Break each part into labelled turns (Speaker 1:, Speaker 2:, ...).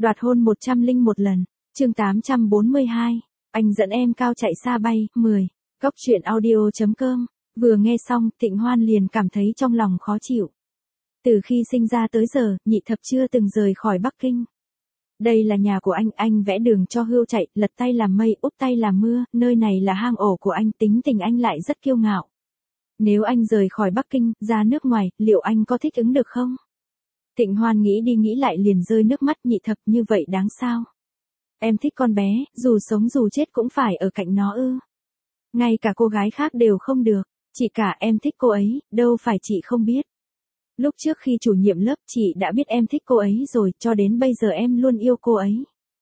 Speaker 1: Đoạt hôn 101 lần. Chương 842. Anh dẫn em cao chạy xa bay. 10. Góc truyện audio.com. Vừa nghe xong, Thịnh Hoan liền cảm thấy trong lòng khó chịu. Từ khi sinh ra tới giờ, Nhị Thập chưa từng rời khỏi Bắc Kinh. Đây là nhà của anh vẽ đường cho hươu chạy, lật tay làm mây, úp tay làm mưa, nơi này là hang ổ của anh, tính tình anh lại rất kiêu ngạo. Nếu anh rời khỏi Bắc Kinh, ra nước ngoài, liệu anh có thích ứng được không? Thịnh Hoan nghĩ đi nghĩ lại liền rơi nước mắt. Nhị Thập, như vậy đáng sao? Em thích con bé, dù sống dù chết cũng phải ở cạnh nó ư? Ngay cả cô gái khác đều không được, chỉ cả em thích cô ấy, đâu phải chị không biết. Lúc trước khi chủ nhiệm lớp chị đã biết em thích cô ấy rồi, cho đến bây giờ em luôn yêu cô ấy.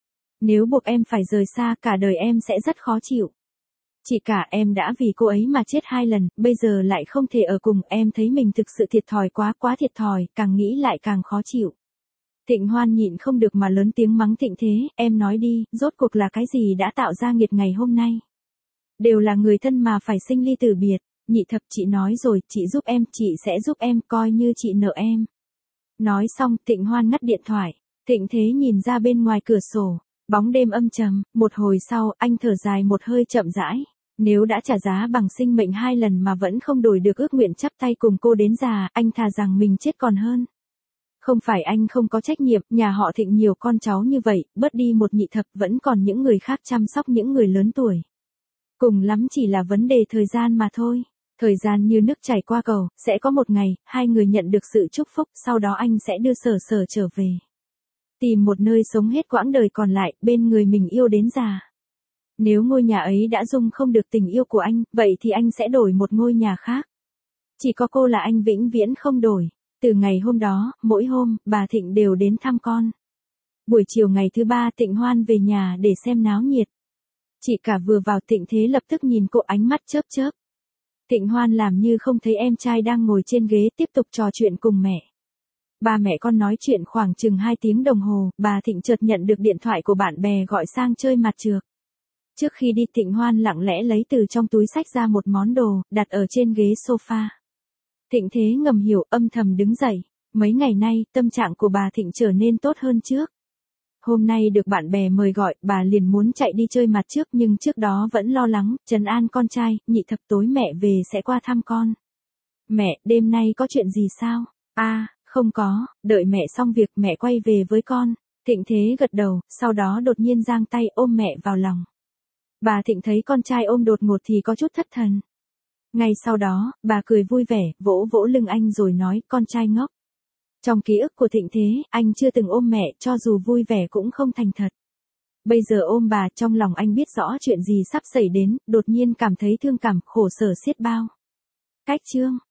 Speaker 1: Nếu buộc em phải rời xa, cả đời em sẽ rất khó chịu. Chị cả, em đã vì cô ấy mà chết 2 lần, bây giờ lại không thể ở cùng, em thấy mình thực sự thiệt thòi quá thiệt thòi, càng nghĩ lại càng khó chịu. Thịnh Hoan nhịn không được mà lớn tiếng mắng Thịnh Thế, em nói đi, rốt cuộc là cái gì đã tạo ra nghiệt ngày hôm nay? Đều là người thân mà phải sinh ly tử biệt. Nhị Thập, chị nói rồi, chị giúp em, chị sẽ giúp em, coi như chị nợ em. Nói xong, Thịnh Hoan ngắt điện thoại. Thịnh Thế nhìn ra bên ngoài cửa sổ, bóng đêm âm trầm, một hồi sau, anh thở dài một hơi chậm rãi. Nếu đã trả giá bằng sinh mệnh 2 lần mà vẫn không đổi được ước nguyện chắp tay cùng cô đến già, anh thà rằng mình chết còn hơn. Không phải anh không có trách nhiệm, nhà họ Thịnh nhiều con cháu như vậy, bớt đi một Nhị Thập vẫn còn những người khác chăm sóc những người lớn tuổi. Cùng lắm chỉ là vấn đề thời gian mà thôi. Thời gian như nước chảy qua cầu, sẽ có một ngày, 2 người nhận được sự chúc phúc, sau đó anh sẽ đưa Sở Sở trở về. Tìm một nơi sống hết quãng đời còn lại, bên người mình yêu đến già. Nếu ngôi nhà ấy đã dung không được tình yêu của anh, vậy thì anh sẽ đổi một ngôi nhà khác. Chỉ có cô là anh vĩnh viễn không đổi. Từ ngày hôm đó, mỗi hôm, bà Thịnh đều đến thăm con. Buổi chiều ngày thứ 3 Thịnh Hoan về nhà để xem náo nhiệt. Chị cả vừa vào, Thịnh Thế lập tức nhìn cô ánh mắt chớp chớp. Thịnh Hoan làm như không thấy em trai đang ngồi trên ghế tiếp tục trò chuyện cùng mẹ. Ba mẹ con nói chuyện khoảng chừng 2 tiếng đồng hồ, bà Thịnh chợt nhận được điện thoại của bạn bè gọi sang chơi mặt trược. Trước khi đi, Thịnh Hoan lặng lẽ lấy từ trong túi xách ra một món đồ, đặt ở trên ghế sofa. Thịnh Thế ngầm hiểu, âm thầm đứng dậy. Mấy ngày nay, tâm trạng của bà Thịnh trở nên tốt hơn trước. Hôm nay được bạn bè mời gọi, bà liền muốn chạy đi chơi mặt trước nhưng trước đó vẫn lo lắng, trấn an con trai. Nhị Thập, tối mẹ về sẽ qua thăm con. Mẹ, đêm nay có chuyện gì sao? Không có, đợi mẹ xong việc mẹ quay về với con. Thịnh Thế gật đầu, sau đó đột nhiên giang tay ôm mẹ vào lòng. Bà Thịnh thấy con trai ôm đột ngột thì có chút thất thần. Ngay sau đó, bà cười vui vẻ, vỗ vỗ lưng anh rồi nói, con trai ngốc. Trong ký ức của Thịnh Thế, anh chưa từng ôm mẹ, cho dù vui vẻ cũng không thành thật. Bây giờ ôm bà, trong lòng anh biết rõ chuyện gì sắp xảy đến, đột nhiên cảm thấy thương cảm, khổ sở xiết bao. Cách chương.